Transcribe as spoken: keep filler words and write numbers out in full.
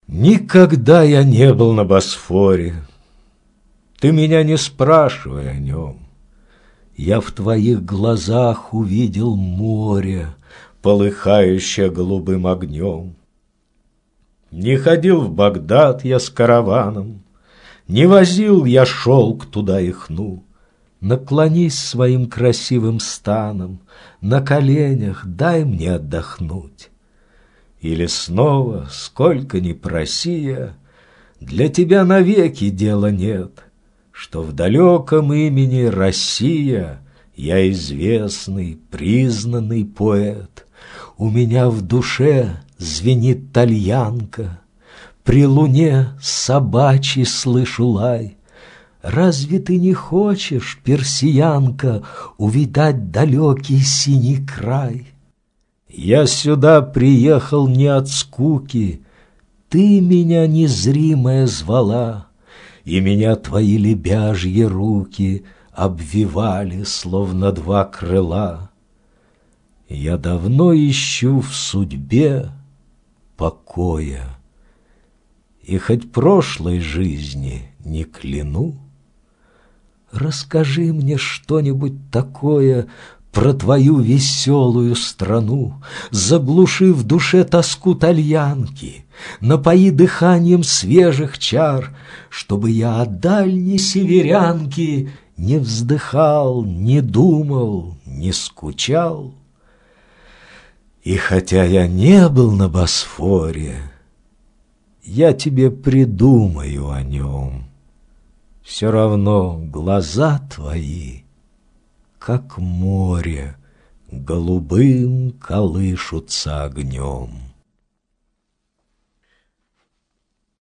Никогда я не был на Босфоре, ты меня не спрашивай о нем. Я в твоих глазах увидел море, полыхающее голубым огнем. Не ходил в Багдад я с караваном, не возил я шелк туда и хну. Наклонись своим красивым станом, на коленях дай мне отдохнуть. Или снова, сколько ни проси я, для тебя навеки дела нет, что в далеком имени Россия я известный, признанный поэт. У меня в душе звенит тальянка, при луне собачий слышу лай. Разве ты не хочешь, персиянка, увидать далекий синий край? Я сюда приехал не от скуки, ты меня незримая звала, и меня твои лебяжьи руки обвивали, словно два крыла. Я давно ищу в судьбе покоя, и хоть прошлой жизни не кляну, расскажи мне что-нибудь такое про твою веселую страну, заглуши в душе тоску тальянки, напои дыханием свежих чар, чтобы я о дальней северянке не вздыхал, не думал, не скучал. И хотя я не был на Босфоре, я тебе придумаю о нем. Все равно глаза твои, как море, голубым колышутся огнем.